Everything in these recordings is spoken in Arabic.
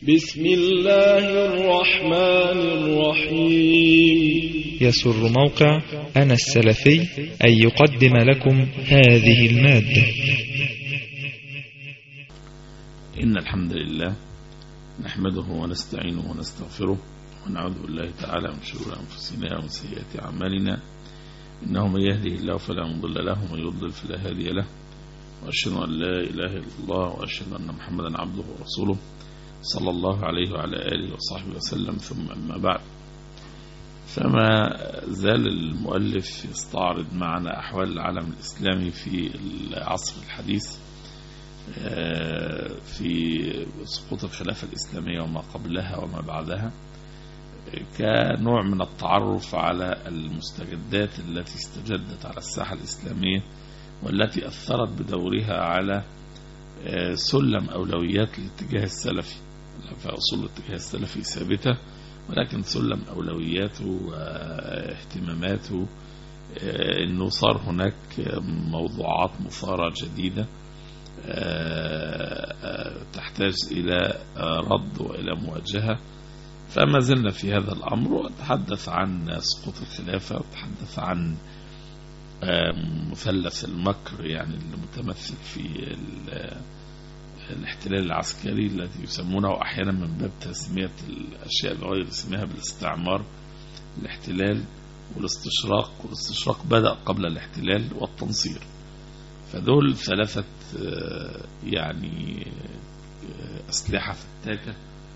بسم الله الرحمن الرحيم. يسر موقع أنا السلفي أن يقدم لكم هذه المادة. إن الحمد لله نحمده ونستعينه ونستغفره ونعوذ بالله تعالى من شرور أنفسنا ومن سيئات أعمالنا، إنه من يهده الله فلا مضل له ومن يضلل فلا هادي له، وأشهد أن لا إله إلا الله وأشهد أن محمدا عبده ورسوله صلى الله عليه وعلى آله وصحبه وسلم. ثم أما بعد، فما زال المؤلف يستعرض معنا أحوال العالم الإسلامي في العصر الحديث، في سقوط الخلافة الإسلامية وما قبلها وما بعدها، كنوع من التعرف على المستجدات التي استجدت على الساحة الإسلامية والتي أثرت بدورها على سلم أولويات الاتجاه السلفي. فأصول الاتجاه السلفي ثابتة، ولكن سلم أولوياته واهتماماته أنه صار هناك موضوعات مثارة جديدة تحتاج إلى رد وإلى مواجهة. فما زلنا في هذا الأمر، وتحدث عن سقوط الخلافة، وتحدث عن مثلث المكر، يعني المتمثل في الاحتلال العسكري الذي يسمونه أحيانا من باب تسمية الأشياء بغير اسمها بالاستعمار، الاحتلال والاستشراق. والاستشراق بدأ قبل الاحتلال والتنصير. فدول ثلاثة يعني أسلحة فتاكة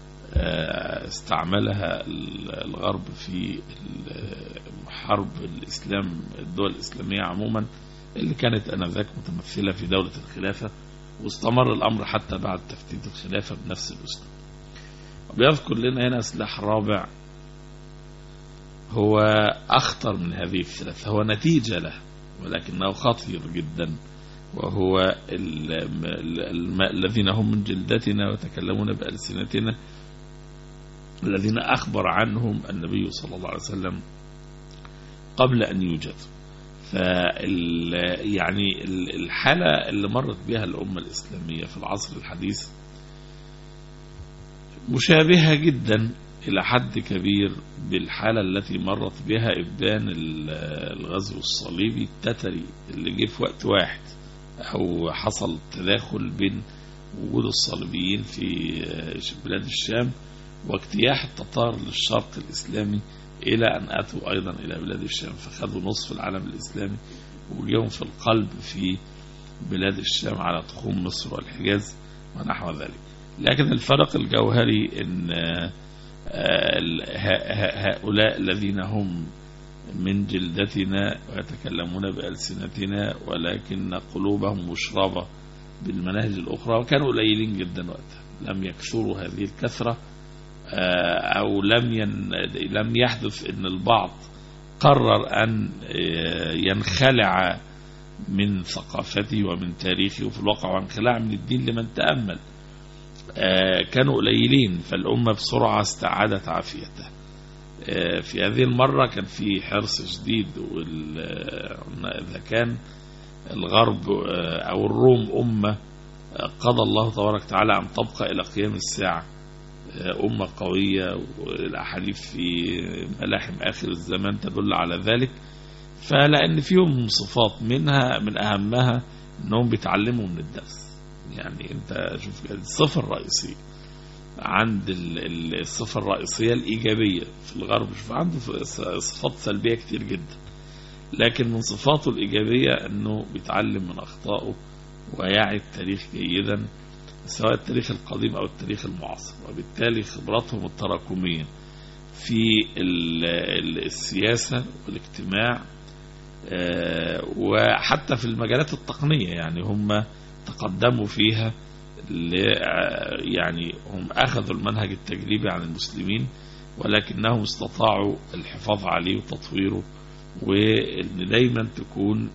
استعملها الغرب في حرب الإسلام، الدول الإسلامية عموما اللي كانت آنذاك متمثلة في دولة الخلافة، واستمر الأمر حتى بعد تفتيت الخلافة بنفس الأسلوب. وبيذكر لنا هنا سلاح رابع هو أخطر من هذه الثلاثة، هو نتيجة له ولكنه خطير جدا، وهو الذين هم من جلدتنا وتكلمون بألسنتنا، الذين أخبر عنهم النبي صلى الله عليه وسلم قبل أن يوجدوا. يعني الحالة اللي مرت بها الأمة الإسلامية في العصر الحديث مشابهة جدا إلى حد كبير بالحالة التي مرت بها إبدان الغزو الصليبي التتري اللي جه في وقت واحد، أو حصل تداخل بين وجود الصليبيين في بلاد الشام واجتياح التتار للشرق الإسلامي إلى أن أتوا أيضا إلى بلاد الشام، فخذوا نصف العالم الإسلامي وجيهم في القلب في بلاد الشام على تخوم مصر والحجاز ونحو ذلك. لكن الفرق الجوهري أن هؤلاء الذين هم من جلدتنا ويتكلمون بألسنتنا ولكن قلوبهم مشربة بالمناهج الأخرى، وكانوا قليلين جدا وقتها، لم يكثروا هذه الكثرة، أو لم يحدث أن البعض قرر أن ينخلع من ثقافته ومن تاريخه، وفي الواقع وانخلاع من الدين لمن تأمل. كانوا قليلين، فالأمة بسرعة استعادت عافيتها. في هذه المرة كان في حرص شديد، إذا كان الغرب أو الروم أمة قضى الله تبارك وتعالى أن تبقى إلى قيام الساعة أمة قوية، والأحاديث في ملاحم آخر الزمان تدل على ذلك، فلأن فيهم صفات منها من أهمها أنهم بيتعلموا من الدرس. يعني أنت شوف الصفة الرئيسية عند الصفة الرئيسية الإيجابية في الغرب، شوف عنده صفات سلبية كتير جدا، لكن من صفاته الإيجابية أنه بيتعلم من أخطائه ويعي التاريخ جيدا، سواء التاريخ القديم أو التاريخ المعاصر، وبالتالي خبراتهم التراكمية في السياسة والاجتماع وحتى في المجالات التقنية، يعني هم تقدموا فيها، يعني هم أخذوا المنهج التجريبي عن المسلمين، ولكنهم استطاعوا الحفاظ عليه وتطويره، وإن دايما تكون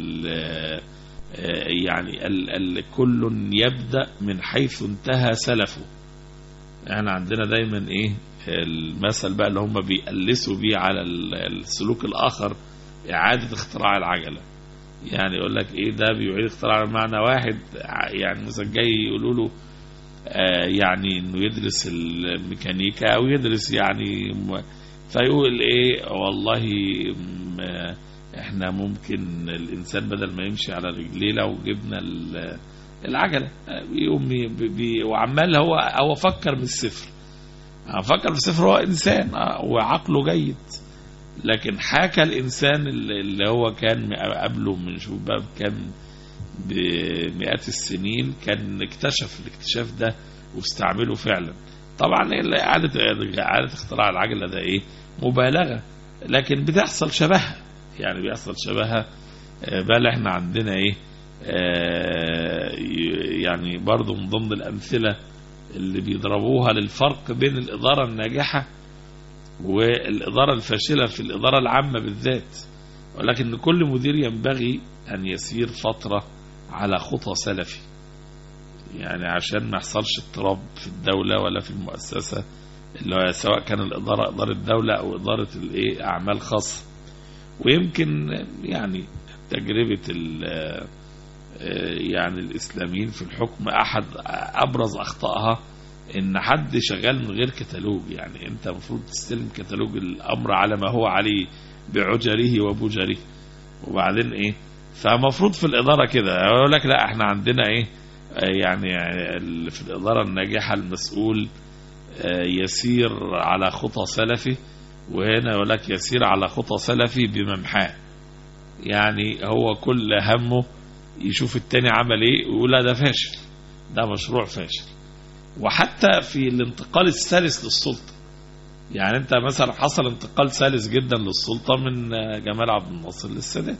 يعني كل يبدأ من حيث انتهى سلفه. يعني عندنا دايما ايه المثل بقى اللي هم بيقلسوا بيه على السلوك الآخر، إعادة اختراع العجلة. يعني يقول لك ايه ده بيعيد اختراع، معنى واحد يعني مثلا جاي يقولوا له يعني انه يدرس الميكانيكا او يدرس يعني فيقول ايه والله احنا ممكن الانسان بدل ما يمشي على رجليه لو جبنا العجله يقوم وعمال هو فكر من الصفر. فكر من الصفر، هو انسان وعقله جيد، لكن حاكى الانسان اللي هو كان قبله من شوف بقى كان بمئات السنين كان اكتشف الاكتشاف ده واستعمله فعلا. طبعا عادة اختراع العجلة ده ايه مبالغة، لكن بتحصل شبهها، يعني بيحصل شبهها. بل احنا عندنا ايه يعني برضو من ضمن الامثلة اللي بيضربوها للفرق بين الادارة الناجحة والادارة الفاشلة في الادارة العامة بالذات، ولكن كل مدير ينبغي ان يسير فترة على خطى سلفي، يعني عشان ما يحصلش اضطراب في الدولة ولا في المؤسسة، اللي هو سواء كان الإدارة إدارة دولة أو إدارة أعمال خاصة. ويمكن يعني تجربة يعني الإسلاميين في الحكم أحد أبرز أخطائها إن حد شغال من غير كتالوج. يعني أنت المفروض تستلم كتالوج الأمر على ما هو عليه بعجره وبجره، وبعدين إيه فمفروض في الإدارة كده يقول لك لا احنا عندنا إيه يعني في الإدارة الناجحة المسؤول يسير على خطى سلفي، وهنا يقول لك يسير على خطى سلفي بممحاه. يعني هو كل همه يشوف التاني عمل ايه ويقول لا ده فاشل، ده مشروع فاشل. وحتى في الانتقال السلس للسلطة، يعني انت مثلا حصل انتقال سلس جدا للسلطة من جمال عبد الناصر للسادات،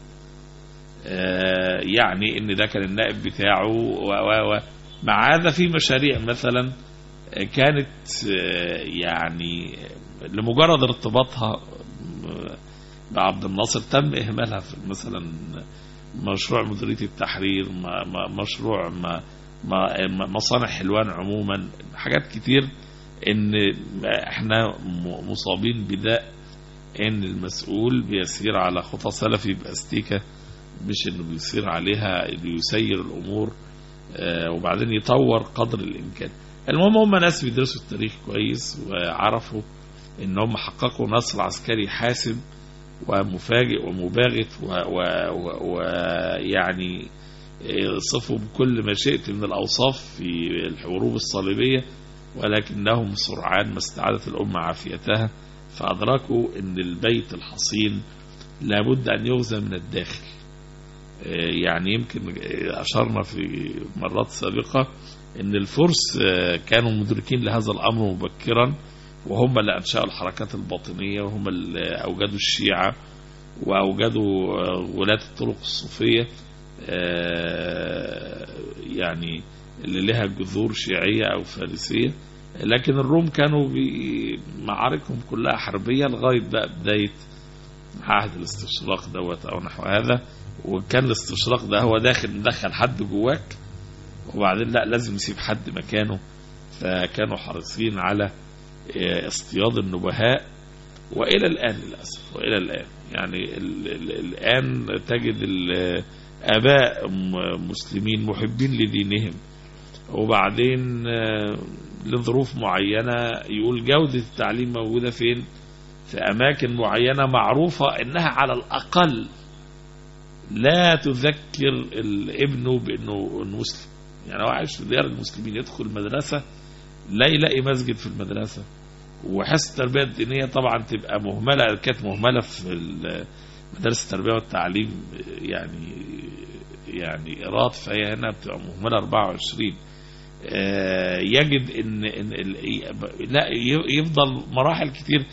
يعني ان ده كان النائب بتاعه مع هذا في مشاريع مثلا كانت يعني لمجرد ارتباطها بعبد الناصر تم اهمالها، مثلا مشروع مديرية التحرير، مشروع مصانع حلوان عموما، حاجات كتير. ان احنا مصابين بداء ان المسؤول بيسير على خطى سلفي باستيكة، مش انه بيصير عليها بيسير الامور وبعدين يطور قدر الامكان. المهم هم ناس بيدرسوا التاريخ كويس وعرفوا ان هم حققوا نصر عسكري حاسم ومفاجئ ومباغت ويعني صفوا بكل ما شئت من الاوصاف في الحروب الصليبية، ولكنهم سرعان ما استعادت الامة عافيتها، فادركوا ان البيت الحصين لابد ان يغزى من الداخل. يعني يمكن أشرنا في مرات سابقة أن الفرس كانوا مدركين لهذا الأمر مبكرا، وهم اللي أنشأوا الحركات الباطنية، وهم اللي أوجدوا الشيعة وأوجدوا ولاة الطرق الصوفية، يعني اللي لها جذور شيعية أو فارسية. لكن الروم كانوا بمعاركهم كلها حربية لغاية بقى بداية عهد الاستشراق دوت أو نحو هذا. وكان الاستشراق ده هو مدخل حد جواك، وبعدين لا لازم يسيب حد مكانه. فكانوا حريصين على اصطياد النبهاء، وإلى الآن للأسف، وإلى الآن يعني الآن تجد الآباء مسلمين محبين لدينهم، وبعدين لظروف معينة يقول جودة التعليم موجودة فين؟ في أماكن معينة معروفة إنها على الأقل لا تذكر الابن بأنه مسلم. يعني هو عايش في ديار المسلمين، يدخل مدرسة لا يلاقي مسجد في المدرسة، وحس التربية الدينية طبعا تبقى مهملة، كانت مهملة في مدارس التربية والتعليم يعني إيراد، فهي هنا بتبقى مهملة 24. يجد إن لا يفضل مراحل كتير،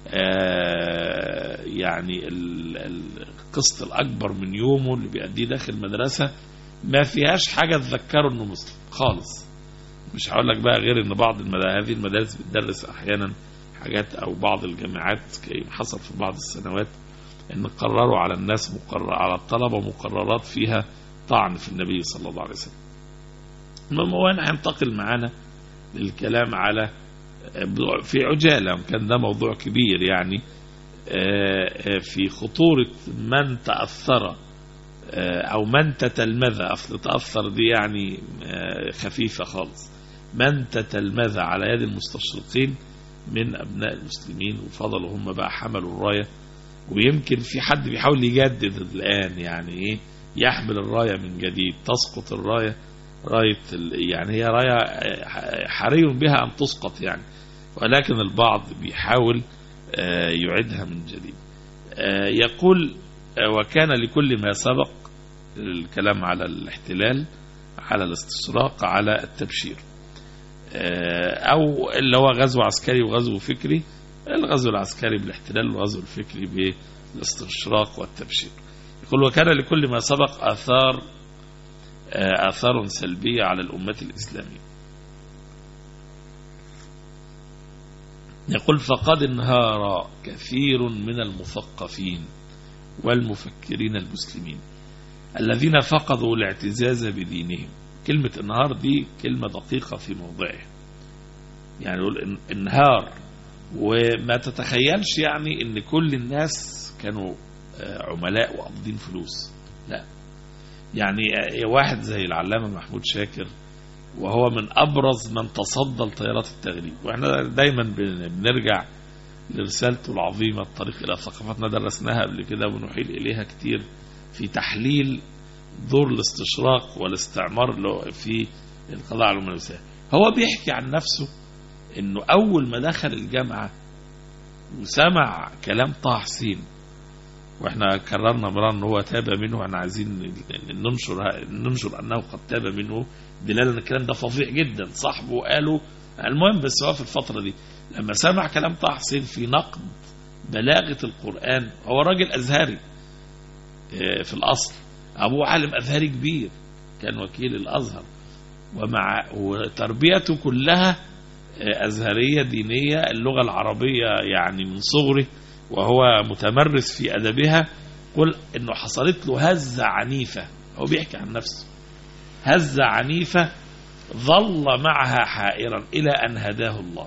يعني القسط الأكبر من يومه اللي بيقضيه داخل المدرسة ما فيهاش حاجة تذكره إنه مسلم خالص. مش هقول لك بقى غير إن بعض هذه المدارس بتدرس أحيانا حاجات، أو بعض الجامعات حصل في بعض السنوات إن قرروا على الناس على الطلبة مقررات فيها طعن في النبي صلى الله عليه وسلم. المهم هو أنا هنتقل معانا للكلام على في عجالة، كان ده موضوع كبير يعني في خطورة من تأثر أو من تتلمذ. أصل تأثر دي يعني خفيفة خالص، من تتلمذ على يد المستشرقين من أبناء المسلمين، وفضلوا هم بقى حملوا الراية. ويمكن في حد بيحاول يجدد الآن، يعني إيه، يحمل الراية من جديد. تسقط الراية، راية يعني هي راية حري بها أن تسقط يعني، ولكن البعض بيحاول يعيدها من جديد. يقول وكان لكل ما سبق، الكلام على الاحتلال، على الاستشراق، على التبشير، أو اللي هو غزو عسكري وغزو فكري. الغزو العسكري بالاحتلال والغزو الفكري بالاستشراق والتبشير. يقول وكان لكل ما سبق آثار سلبية على الأمة الإسلامية. يقول فقد انهار كثير من المثقفين والمفكرين المسلمين الذين فقدوا الاعتزاز بدينهم. كلمة انهار دي كلمة دقيقة في موضعها، يعني يقول انهار، وما تتخيلش يعني ان كل الناس كانوا عملاء وقابضين فلوس، لا. يعني واحد زي العلامة محمود شاكر، وهو من أبرز من تصدى لتيارات التغريب، وإحنا دايما بنرجع لرسالته العظيمة الطريق إلى ثقافتنا، درسناها قبل كده ونحيل إليها كتير في تحليل دور الاستشراق والاستعمار في القضاء على الأمة. هو بيحكي عن نفسه إنه أول ما دخل الجامعة وسمع كلام طه حسين، واحنا كررنا مرة ان هو تاب منه، احنا عايزين ننشر انه قد تاب منه، دلاله ان الكلام ده فظيع جدا، صاحبه قالوا. المهم بس هو في الفترة دي لما سمع كلام طه حسين في نقد بلاغة القرآن، هو راجل أزهري في الأصل، أبوه عالم أزهري كبير، كان وكيل الأزهر، وتربيته كلها أزهرية دينية، اللغة العربية يعني من صغره وهو متمرس في أدبها. قل إنه حصلت له هزة عنيفة، هو بيحكي عن نفسه، هزة عنيفة ظل معها حائرا إلى أن هداه الله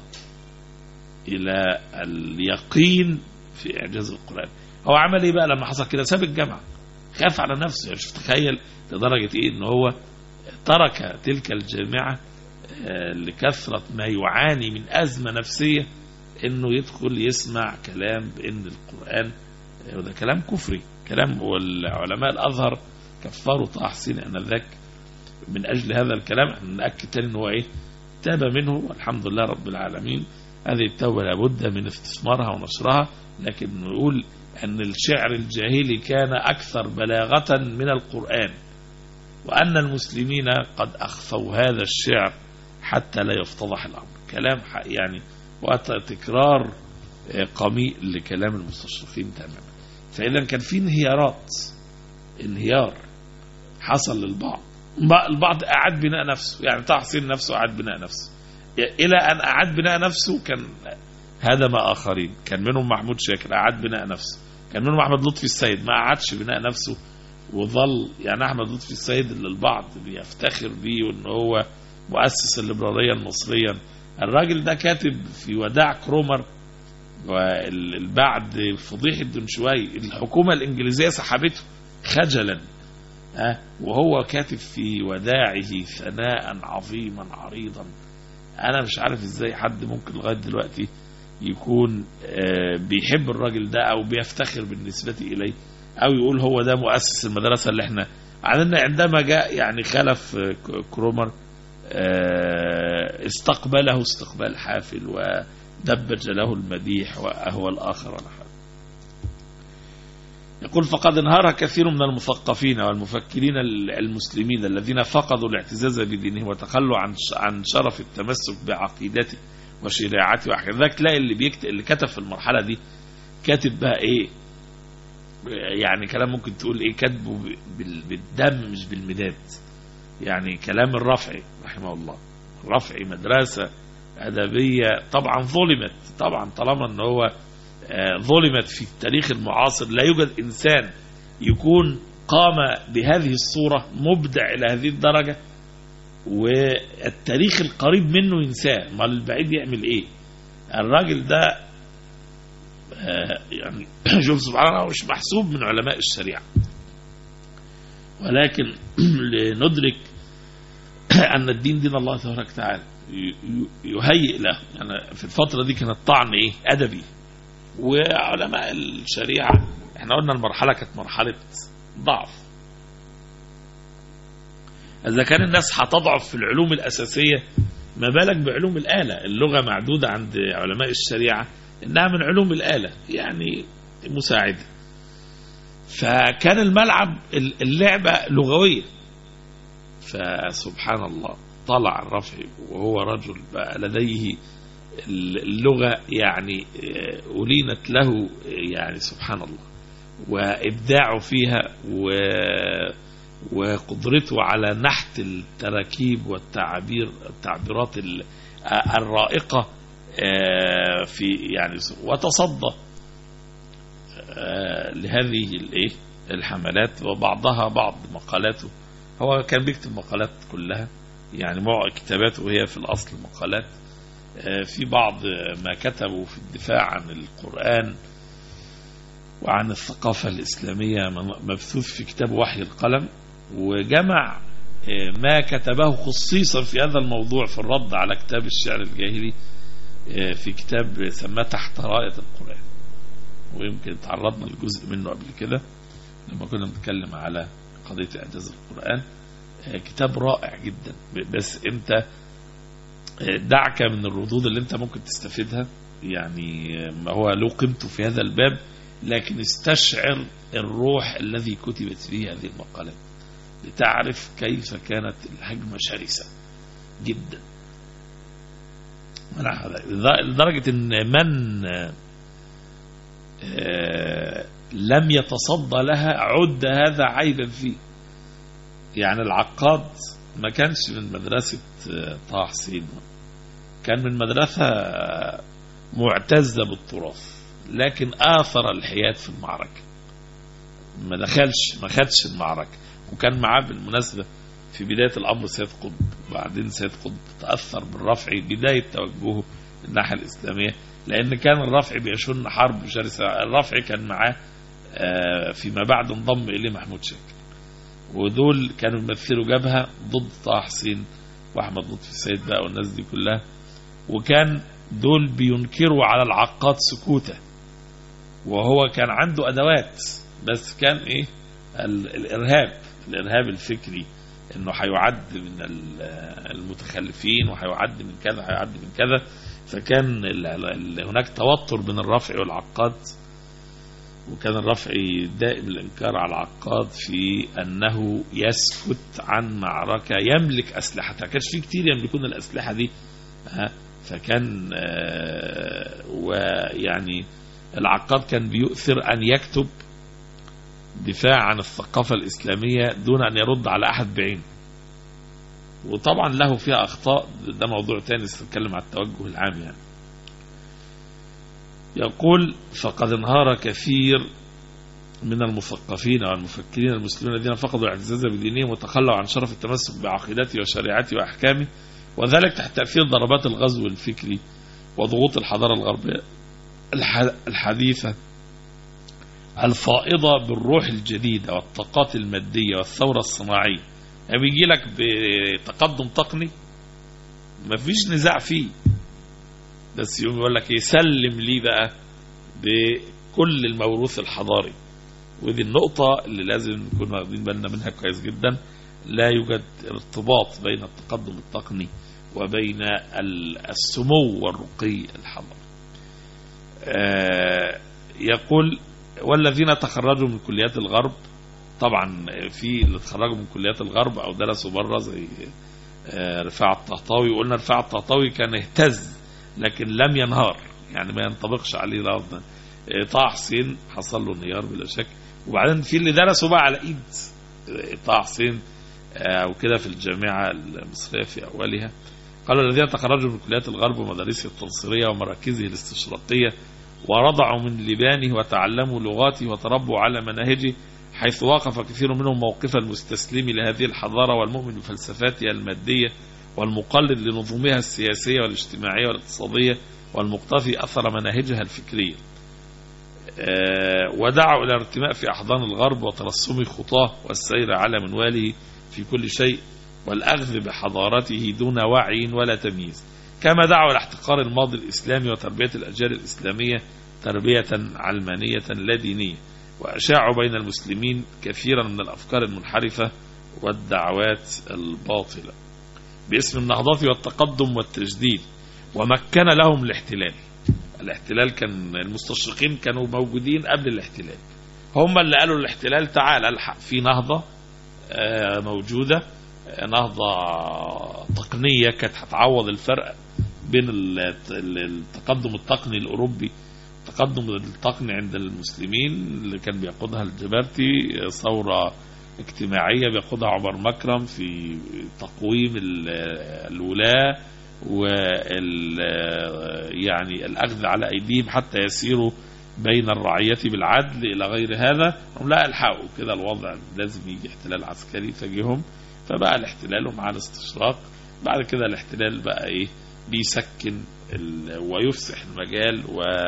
إلى اليقين في إعجاز القرآن. هو عمل إيه بقى لما حصل كده؟ ساب الجامعة، خاف على نفسه. يعني شوف تخيل لدرجة إيه إن هو ترك تلك الجامعة لكثرة ما يعاني من أزمة نفسية، إنه يدخل يسمع كلام بإن القرآن وده كلام كفري، كلام. والعلماء الأزهر كفروا طه حسين آنذاك من أجل هذا الكلام. نأكد تاني إنه إيه، تاب منه والحمد لله رب العالمين. هذه التوبة لابد من استثمارها ونشرها، لكن نقول أن الشعر الجاهلي كان أكثر بلاغة من القرآن، وأن المسلمين قد أخفوا هذا الشعر حتى لا يفتضح الأمر. كلام يعني وتكرار قميء لكلام المستشرقين تماما. فإذا كان في انهيار حصل للبعض، البعض أعاد بناء نفسه، يعني طه حسين نفسه أعاد بناء نفسه، إلى أن أعاد بناء نفسه كان هدم آخرين. كان منهم محمود شاكر أعاد بناء نفسه، كان منهم أحمد لطفي السيد ما أعادش بناء نفسه وظل. يعني أحمد لطفي السيد اللي البعض بيفتخر بيه وإن هو مؤسس الليبرالية المصرية، الراجل ده كاتب في وداع كرومر وبعد فضيحة دنشواي الحكومة الإنجليزية سحبته خجلا، وهو كاتب في وداعه ثناء عظيما عريضا. أنا مش عارف إزاي حد ممكن لغاية دلوقتي يكون بيحب الراجل ده أو بيفتخر بالنسبة إليه، أو يقول هو ده مؤسس المدرسة اللي احنا عندما جاء يعني خلف كرومر استقبله استقبال حافل ودبج له المديح وأهوى الآخر ونحن. يقول فقد انهار كثير من المثقفين والمفكرين المسلمين الذين فقدوا الاعتزاز بدينهم وتخلوا عن شرف التمسك بعقيدته وشريعته وحكذا. تلاقي اللي كتب في المرحلة دي كاتب بقى ايه، يعني كلام ممكن تقول ايه، كاتبه بالدم مش بالمداد. يعني كلام الرافعي رحمه الله، الرافعي مدرسة أدبية طبعا ظلمت، طبعا طالما ان هو ظلمت في التاريخ المعاصر. لا يوجد إنسان يكون قام بهذه الصورة مبدع إلى هذه الدرجة والتاريخ القريب منه ينساه، ما البعيد يعمل إيه؟ الراجل ده يعني شوف سبحان الله مش محسوب من علماء الشريعة، ولكن لندرك أن الدين دين الله تبارك وتعالى، يهيئ له. يعني في الفترة دي كان الطعن أدبي. وعلماء الشريعة احنا قلنا المرحلة كانت مرحلة ضعف. إذا كان الناس هتضعف في العلوم الأساسية، ما بالك بعلوم الآلة. اللغة معدودة عند علماء الشريعة إنها من علوم الآلة، يعني مساعدة. فكان الملعب اللعبة لغوية. فسبحان الله طلع الرافعي وهو رجل بقى لديه اللغة يعني أولينت له، يعني سبحان الله، وإبداعه فيها وقدرته على نحت التراكيب والتعبيرات الرائقة في يعني. وتصدى لهذه الحملات، وبعضها بعض مقالاته. هو كان بيكتب مقالات كلها، يعني كتاباته هي في الأصل مقالات. في بعض ما كتبه في الدفاع عن القرآن وعن الثقافة الإسلامية مبثوث في كتاب وحي القلم، وجمع ما كتبه خصيصا في هذا الموضوع في الرد على كتاب الشعر الجاهلي في كتاب سماه تحت راية القرآن. ويمكن تعرضنا لجزء منه قبل كده لما كنا بنتكلم على قضية إعجاز القرآن. كتاب رائع جدا. بس انت دعك من الردود اللي انت ممكن تستفيدها، يعني ما هو له قيمته في هذا الباب، لكن استشعر الروح الذي كتبت فيه هذه المقالات لتعرف كيف كانت الهجمة شرسة جدا. لدرجة ان من لم يتصدى لها عد هذا عيبا فيه. يعني العقاد ما كانش من مدرسة طه حسين، كان من مدرسة معتزة بالتراث، لكن آثر الحياد في المعركة، ما خدش المعركة. وكان معاه بالمناسبة في بداية الأمر سيد قطب. بعدين سيد قطب تأثر بالرافعي بداية توجهه الناحية الإسلامية، لأن كان الرافعي بيشن حرب شرسة. الرافعي كان معاه فيما بعد انضم إليه محمود شاكر، ودول كانوا يمثلوا جبهة ضد طه حسين وأحمد لطفي السيد بقى والناس دي كلها. وكان دول بينكروا على العقاد سكوته، وهو كان عنده أدوات، بس كان الإرهاب الفكري، إنه هيعد من المتخلفين وهيعد من كذا هيعد من كذا. فكان هناك توتر بين الرافعي والعقاد، وكان الرافعي دائم الإنكار على العقاد في أنه يسكت عن معركة يملك أسلحتها. كانش فيه كتير يملكون الأسلحة دي. فكان ويعني العقاد كان بيؤثر أن يكتب دفاع عن الثقافة الإسلامية دون أن يرد على أحد بعين. وطبعا له فيها أخطاء، ده موضوع تاني سنتكلم عن التوجه العام. يعني يقول: فقد انهار كثير من المثقفين والمفكرين المسلمين الذين فقدوا الاعتزاز بدينهم وتخلوا عن شرف التمسك بعقيدته وشريعته وأحكامه، وذلك تحت تأثير ضربات الغزو الفكري وضغوط الحضارة الغربية الحديثة الفائضة بالروح الجديدة والطاقات المادية والثورة الصناعية. يعني بيجي لك بتقدم تقني ما فيش نزاع فيه، بس يوم يقول لك يسلم لي بقى بكل الموروث الحضاري. ودي النقطة اللي لازم نكون واخدين بالنا منها كويس جدا. لا يوجد ارتباط بين التقدم التقني وبين السمو والرقي الحضاري. يقول: والذين تخرجوا من كليات الغرب، طبعا في اللي تخرجوا من كليات الغرب او درسوا بره زي رفاعة الطهطاوي. وقلنا رفاعة الطهطاوي كان اهتز لكن لم ينهار، يعني ما ينطبقش عليه لفظا. طه حسين حصل له انهيار بلا شك. وبعدين في اللي درسوا بقى على ايد طه حسين او كده في الجامعة المصرية في اولها. قالوا: الذين تخرجوا من كليات الغرب ومدارسه التنصيرية ومراكزه الاستشراقية ورضعوا من لبانه وتعلموا لغاته وتربوا على مناهجه، حيث وقف كثير منهم موقف المستسلم لهذه الحضارة والمؤمن بفلسفاتها المادية والمقلد لنظمها السياسية والاجتماعية والاقتصادية والمقتفي أثر مناهجها الفكرية، ودعوا إلى الارتماء في أحضان الغرب وترسم خطاه والسير على منواله في كل شيء، والأخذ بحضارته دون وعي ولا تمييز، كما دعوا إلى احتقار الماضي الإسلامي وتربية الأجيال الإسلامية تربية علمانية لا دينية، وأشاعوا بين المسلمين كثيرا من الأفكار المنحرفة والدعوات الباطلة باسم النهضة والتقدم والتجديد، ومكن لهم الاحتلال كان المستشرقين كانوا موجودين قبل الاحتلال، هم اللي قالوا الاحتلال تعال الحق في نهضة موجودة، نهضة تقنية كانت هتعوض الفرق بين التقدم التقني الأوروبي، التقدم التقني عند المسلمين اللي كان بيقودها الجبرتي، ثورة اجتماعية بيقودها عمر مكرم في تقويم الولاة يعني الأخذ على أيديهم حتى يسيروا بين الرعية بالعدل إلى غير هذا. هم لا الحقوا كده الوضع لازم يجي احتلال عسكري، فجيهم فبقى الاحتلال ومع الاستشراق. بعد كده الاحتلال بقى ايه بيسكن ويفسح المجال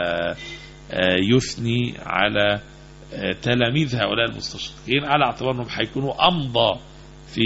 ويثني على تلاميذ هؤلاء المستشرقين على اعتبار انهم هيكونوا امضى في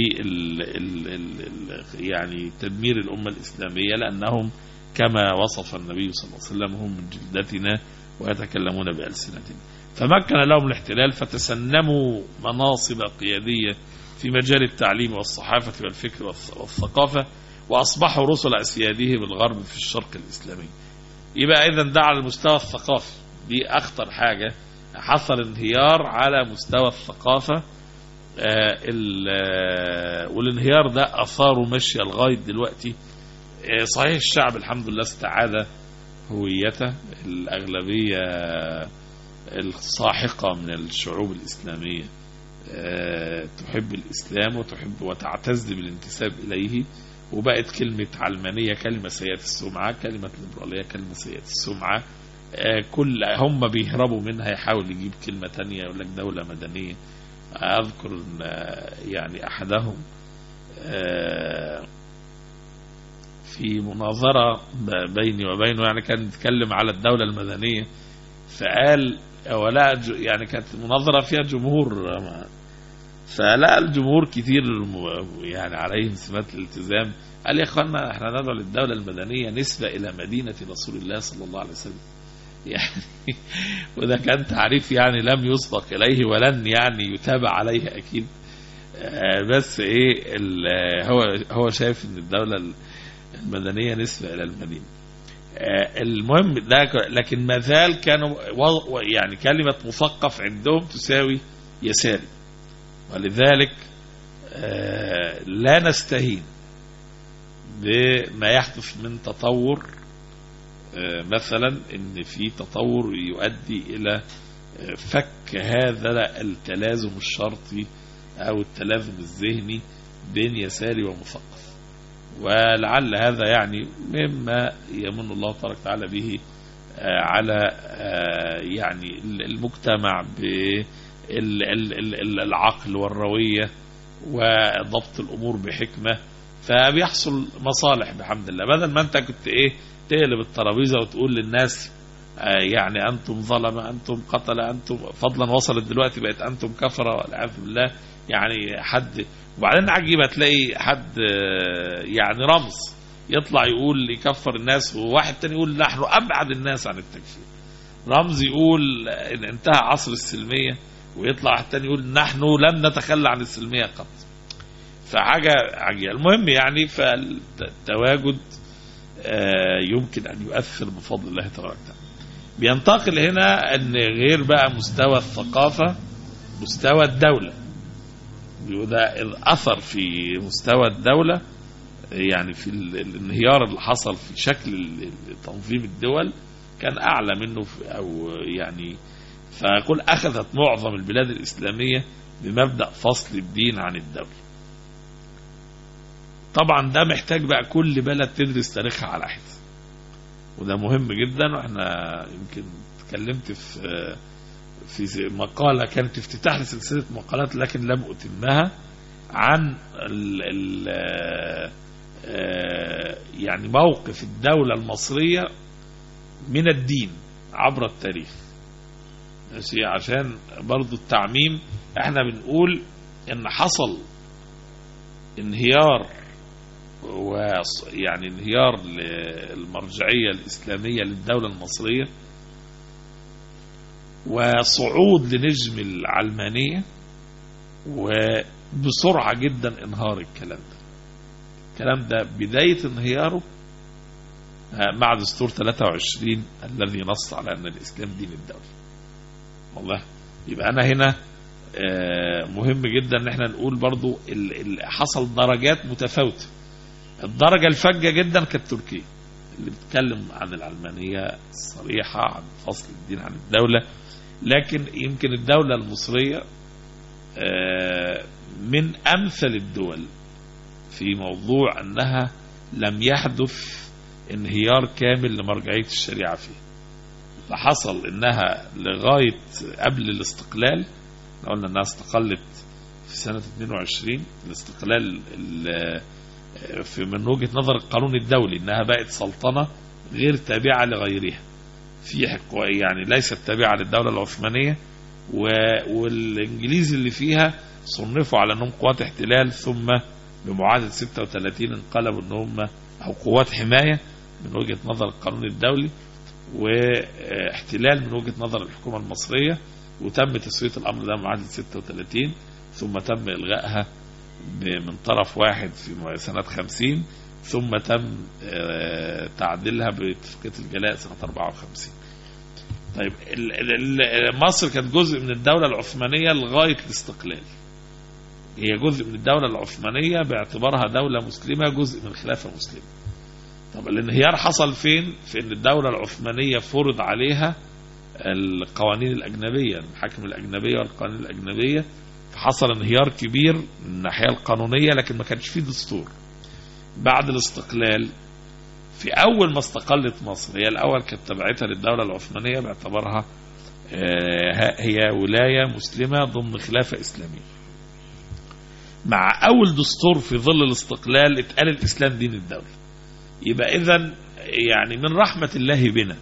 يعني تدمير الامه الاسلاميه، لانهم كما وصف النبي صلى الله عليه وسلم هم من جلدتنا ويتكلمون بألسنتنا. فمكن لهم الاحتلال فتسنموا مناصب قيادية في مجال التعليم والصحافة والفكر والثقافة، وأصبحوا رسل أسياده بالغرب في الشرق الإسلامي. يبقى إذن ده على المستوى الثقافي، دي أخطر حاجة، حصل انهيار على مستوى الثقافة. والانهيار ده أثاره ماشية لغاية دلوقتي. صحيح الشعب الحمد لله استعاد هويته، الأغلبية الساحقة من الشعوب الإسلامية تحب الإسلام وتحب وتعتز بالانتساب إليه، وبقت كلمة علمانية كلمة سيئة السمعة، كلمة ليبرالية كلمة سيئة السمعة. كل هم بيهربوا منها، يحاول يجيب كلمة تانية يقول لك دولة مدنية. أذكر يعني أحدهم في مناظرة بيني وبينه، يعني كان يتكلم على الدولة المدنية، فقال ولا يعني كانت مناظرة فيها جمهور، فلا الجمهور كتير يعني عليهم سمات الالتزام، قال يا اخوانا احنا ندعو للدولة المدنية نسبة الى مدينة رسول الله صلى الله عليه وسلم، يعني وده كان تعريف يعني لم يسبق اليه ولن يعني يتابع عليه اكيد. بس ايه هو شايف ان الدولة المدنية نسبة الى المدينة. المهم ده، لكن ما زال كانوا يعني كلمة مثقف عندهم تساوي يساري، ولذلك لا نستهين بما يحدث من تطور. مثلا ان في تطور يؤدي الى فك هذا التلازم الشرطي او التلازم الذهني بين يساري ومثقف، ولعل هذا يعني مما يمن الله تبارك وتعالى به على يعني المجتمع بالعقل والروية وضبط الأمور بحكمة، فبيحصل مصالح بحمد الله. بدل ما أنت كنت تقلب الترابيزة وتقول للناس يعني أنتم ظلمة، أنتم قتلة، أنتم فضلا وصلت دلوقتي بقت أنتم كفرة والعياذ بالله. يعني حد، وبعدين عجيبة تلاقي حد يعني رمز يطلع يقول يكفر الناس، وواحد تاني يقول نحن أبعد الناس عن التكفير. رمز يقول إن انتهى عصر السلمية، ويطلع واحد تاني يقول نحن لم نتخلى عن السلمية قط. فحاجة عجيبة. المهم يعني فالتواجد يمكن أن يؤثر بفضل الله تبارك وتعالى. بينتقل هنا أن غير بقى مستوى الثقافة، مستوى الدولة، وده الأثر في مستوى الدولة، يعني في الانهيار اللي حصل في شكل تنظيم الدول كان أعلى منه أو يعني، فأقول أخذت معظم البلاد الإسلامية بمبدأ فصل الدين عن الدولة. طبعا ده محتاج بقى كل بلد تدرس تاريخها على حد، وده مهم جدا. واحنا يمكن تكلمت في مقالة كانت افتتاح لسلسلة مقالات لكن لم أتمها، عن يعني موقف الدولة المصرية من الدين عبر التاريخ، عشان برضو التعميم. احنا بنقول ان حصل انهيار ويعني انهيار للمرجعية الإسلامية للدولة المصرية وصعود لنجم العلمانية، وبسرعة جدا انهار الكلام ده بداية انهياره مع دستور 23 الذي نص على أن الإسلام دين الدولة. والله يبقى أنا هنا مهم جدا ان احنا نقول برضو حصل درجات متفاوتة. الدرجة الفجة جدا كانت تركيا اللي بتتكلم عن العلمانية الصريحة، عن فصل الدين عن الدولة. لكن يمكن الدولة المصرية من أمثل الدول في موضوع أنها لم يحدث انهيار كامل لمرجعية الشريعة فيه. فحصل أنها لغاية قبل الاستقلال، قلنا أنها استقلت في سنة 22، الاستقلال من وجهة نظر القانون الدولي أنها بقت سلطنة غير تابعة لغيرها، في يعني ليست تابعة للدولة العثمانية، والإنجليز اللي فيها صنفوا على أنهم قوات احتلال، ثم بمعاهدة 36 انقلبوا أنهم أو قوات حماية من وجهة نظر القانون الدولي، واحتلال من وجهة نظر الحكومة المصرية. وتم تسوية الأمر ده معاهدة 36، ثم تم إلغائها من طرف واحد في سنة 50، ثم تم تعديلها باتفاقية الجلاء سنة 54. طيب مصر كانت جزء من الدولة العثمانية لغاية الاستقلال، هي جزء من الدولة العثمانية باعتبارها دولة مسلمة، جزء من خلافة مسلمة. طب الانهيار حصل فين؟ في ان الدولة العثمانية فرض عليها القوانين الأجنبية، المحاكم الأجنبية والقوانين الأجنبية، فحصل انهيار كبير من الناحية القانونية، لكن ما كانش فيه دستور. بعد الاستقلال، في أول ما استقلت مصر، هي الأول كانت تبعتها للدولة العثمانية باعتبارها هي ولاية مسلمة ضمن خلافة إسلامية. مع أول دستور في ظل الاستقلال اتقال الإسلام دين الدولة. يبقى إذن يعني من رحمة الله بنا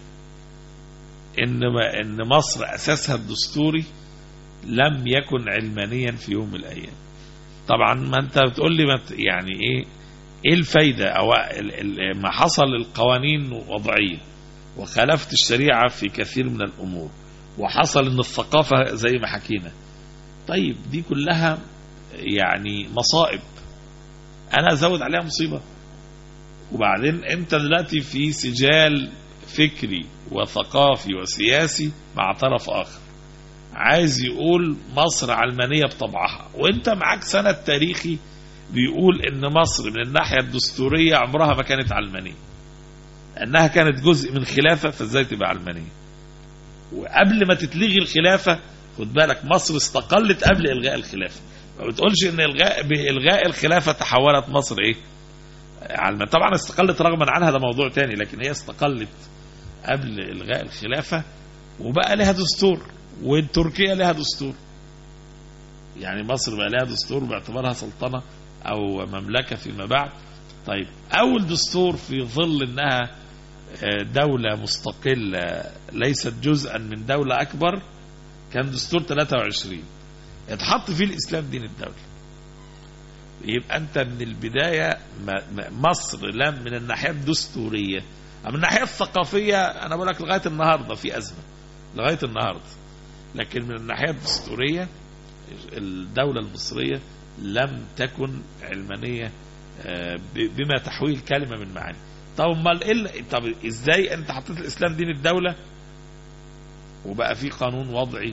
إن مصر أساسها الدستوري لم يكن علمانيا في يوم من الأيام. طبعا ما أنت بتقول لي يعني إيه الفايدة؟ أو ما حصل القوانين وضعية، وخالفت الشريعة في كثير من الأمور، وحصل إن الثقافة زي ما حكينا. طيب دي كلها يعني مصائب، أنا أزود عليها مصيبة. وبعدين أنت دلوقتي في سجال فكري وثقافي وسياسي مع طرف آخر عايز يقول مصر علمانية بطبعها، وانت معاك سند تاريخي بيقول ان مصر من الناحية الدستورية عمرها ما كانت علمانية، انها كانت جزء من خلافة، فازاي تبقى علمانية؟ وقبل ما تتلغي الخلافة خد بالك مصر استقلت قبل إلغاء الخلافة. ما بتقولش ان بإلغاء الخلافة تحولت مصر علمان. طبعا استقلت رغما عنها، ده موضوع تاني، لكن هي استقلت قبل إلغاء الخلافة وبقى لها دستور، وتركيا لها دستور. يعني مصر بقى لها دستور باعتبارها سلطنة أو مملكة فيما بعد. طيب أول دستور في ظل أنها دولة مستقلة ليست جزءا من دولة أكبر كان دستور 23 اتحط فيه الإسلام دين الدولة. يبقى أنت من البداية مصر لم من الناحية الدستورية، من الناحية الثقافية أنا بقول لك لغاية النهاردة في أزمة لغاية النهاردة، لكن من الناحية الدستورية الدولة المصرية لم تكن علمانية بما تحويه الكلمة من معاني. طب ازاي انت حطيت الإسلام دين الدولة وبقى في قانون وضعي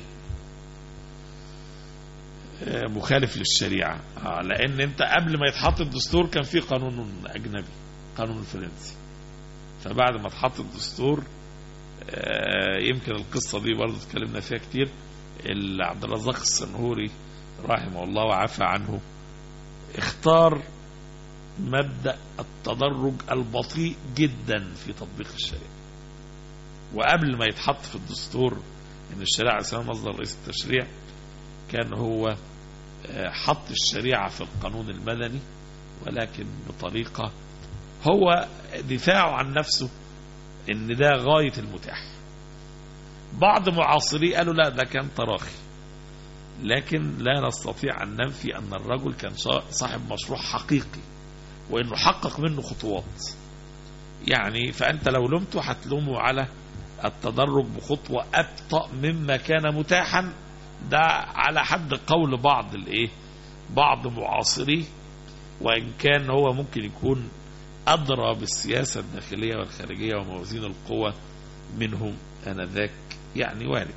مخالف للشريعة؟ لأن انت قبل ما يتحط الدستور كان في قانون أجنبي، قانون الفرنسي. فبعد ما اتحط الدستور يمكن القصة دي برضه اتكلمنا فيها كتير، عبد الرزاق السنهوري رحمه الله وعفى عنه اختار مبدأ التدرج البطيء جدا في تطبيق الشريعة. وقبل ما يتحط في الدستور ان الشريعة اسمها مصدر رئيس التشريع، كان هو حط الشريعة في القانون المدني، ولكن بطريقة هو دفاعه عن نفسه ان ده غاية المتاح. بعض معاصريه قالوا لا ده كان تراخي، لكن لا نستطيع أن ننفي أن الرجل كان صاحب مشروع حقيقي، وأنه حقق منه خطوات. يعني فأنت لو لمته هتلومه على التدرج بخطوة أبطأ مما كان متاحا، ده على حد قول بعض معاصريه، وإن كان هو ممكن يكون أدرى بالسياسة الداخلية والخارجية وموازين القوى منهم آنذاك، يعني وارد.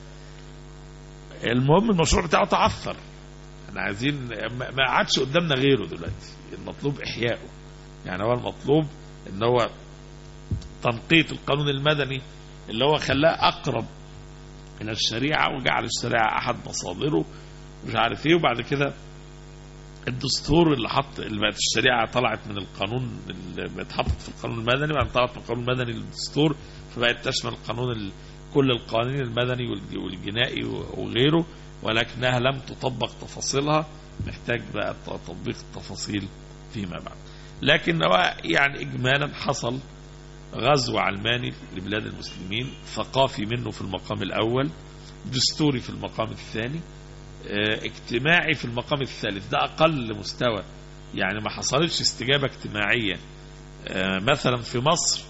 المهم المشروع بتاعه تعثر، احنا عايزين ما عادش قدامنا غيره دلوقتي، المطلوب إحيائه. يعني هو المطلوب ان هو تنقية القانون المدني اللي هو خلاه أقرب إلى الشريعة وجعل الشريعة أحد مصادره مش عارف ايه، وبعد كده الدستور اللي بقت الشريعة طلعت من القانون اللي اتحطت في القانون المدني، وبعد طلعت من القانون المدني للدستور، فبقت تشمل كل القوانين المدني والجنائي وغيره، ولكنها لم تطبق تفاصيلها، محتاج بقى تطبيق التفاصيل فيما بعد. لكن هو يعني إجمالا حصل غزو علماني لبلاد المسلمين، ثقافي منه في المقام الأول، دستوري في المقام الثاني، اجتماعي في المقام الثالث. ده أقل مستوى، يعني ما حصلتش استجابة اجتماعية مثلا في مصر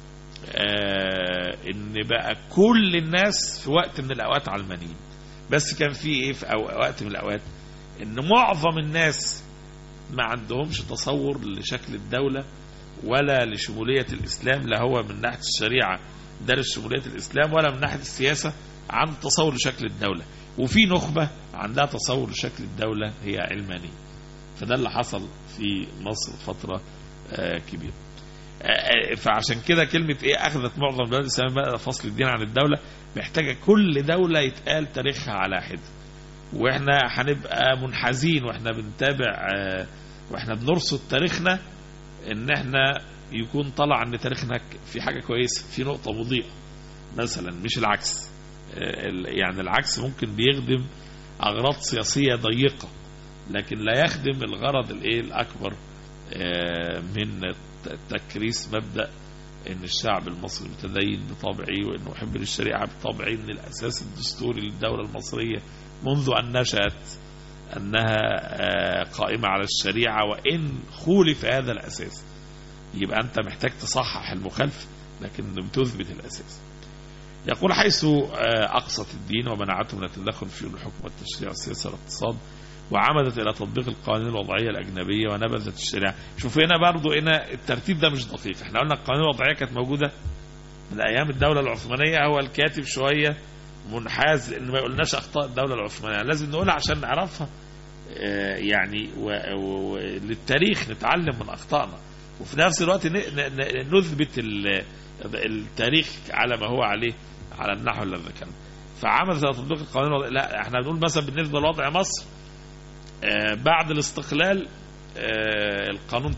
ان بقى كل الناس في وقت من الأوقات علمانيين، بس كان في في وقت من الأوقات ان معظم الناس ما عندهمش تصور لشكل الدولة ولا لشمولية الإسلام، لا هو من ناحية الشريعة دارس شمولية الإسلام ولا من ناحية السياسة عنده تصور لشكل الدولة، وفي نخبة عندها تصور لشكل الدولة هي علمانية. فده اللي حصل في مصر فترة كبيرة. فعشان كده كلمة أخذت معظم البلاد الإسلامية بقى فصل الدين عن الدولة، محتاجة كل دولة يتقال تاريخها على حد، وإحنا هنبقى منحازين وإحنا بنتابع وإحنا بنرصد تاريخنا إن إحنا يكون طلع أن تاريخنا في حاجة كويسة، في نقطة مضيئة مثلا، مش العكس. يعني العكس ممكن بيخدم أغراض سياسية ضيقة، لكن لا يخدم الغرض الأكبر من تكريس مبدأ ان الشعب المصري متدين بطبعه، وانه يحب الشريعة بطبعه، ان الاساس الدستوري للدولة المصرية منذ ان نشأت انها قائمة على الشريعة، وان خولف هذا الاساس يبقى انت محتاج تصحح المخالف، لكن بتثبت الاساس. يقول حيث اقصت الدين ومنعته من التدخل في الحكم والتشريع والسياسة والاقتصاد، وعمدت إلى تطبيق القوانين الوضعية الأجنبية ونبذت الشريعة. شوف هنا برضو الترتيب ده مش دقيق. احنا قلنا القوانين الوضعية كانت موجودة من أيام الدولة العثمانية، هو الكاتب شوية منحاز إن ما يقولناش أخطاء الدولة العثمانية، لازم نقولها عشان نعرفها يعني للتاريخ نتعلم من أخطائنا، وفي نفس الوقت نثبت التاريخ على ما هو عليه على النحو الذي ذكرنا. فعمدت إلى تطبيق القوانين الوضعية. لا احنا بنقول مثلا بالنسبة لوضع مصر بعد الاستقلال القانون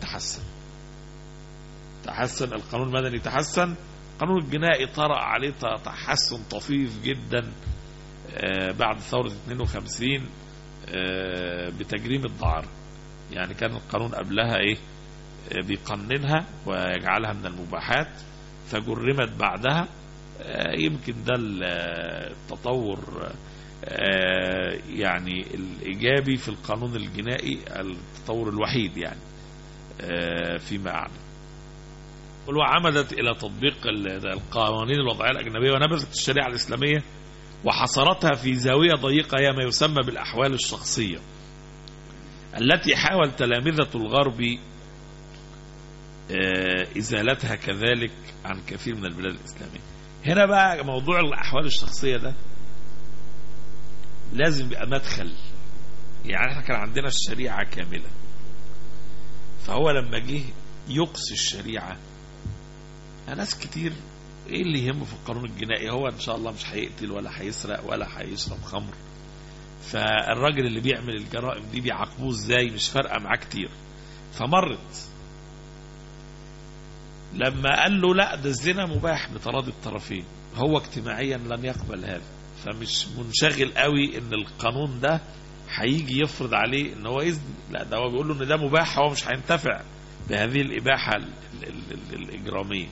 تحسن، القانون المدني تحسن، القانون الجنائي طرأ عليه تحسن طفيف جدا بعد ثورة 52 بتجريم الدعارة. يعني كان القانون قبلها بيقننها ويجعلها من المباحات، فجرمت بعدها. يمكن ده التطور يعني الإيجابي في القانون الجنائي، التطور الوحيد يعني فيما أعلم. وعمدت إلى تطبيق القوانين الوضعية الأجنبية ونبذت الشريعة الإسلامية وحصرتها في زاوية ضيقة هي ما يسمى بالأحوال الشخصية، التي حاول تلامذة الغرب إزالتها كذلك عن كثير من البلاد الإسلامية. هنا بقى موضوع الأحوال الشخصية ده لازم يبقى مدخل. يعني احنا كان عندنا الشريعة كاملة، فهو لما جه يقصي الشريعة ناس كتير اللي يهمه في القانون الجنائي هو ان شاء الله مش هيقتل ولا هيسرق ولا هيشرب خمر، فالراجل اللي بيعمل الجرائم دي بيعاقبوه ازاي مش فارقة معاه كتير. فمرت لما قال له لا ده الزنا مباح بتراضي الطرفين، هو اجتماعيا لم يقبل هذا، فمش منشغل قوي ان القانون ده هيجي يفرض عليه ان هو يزني، لا ده هو بيقول له ان ده مباح، هو مش هينتفع بهذه الاباحه الاجراميه.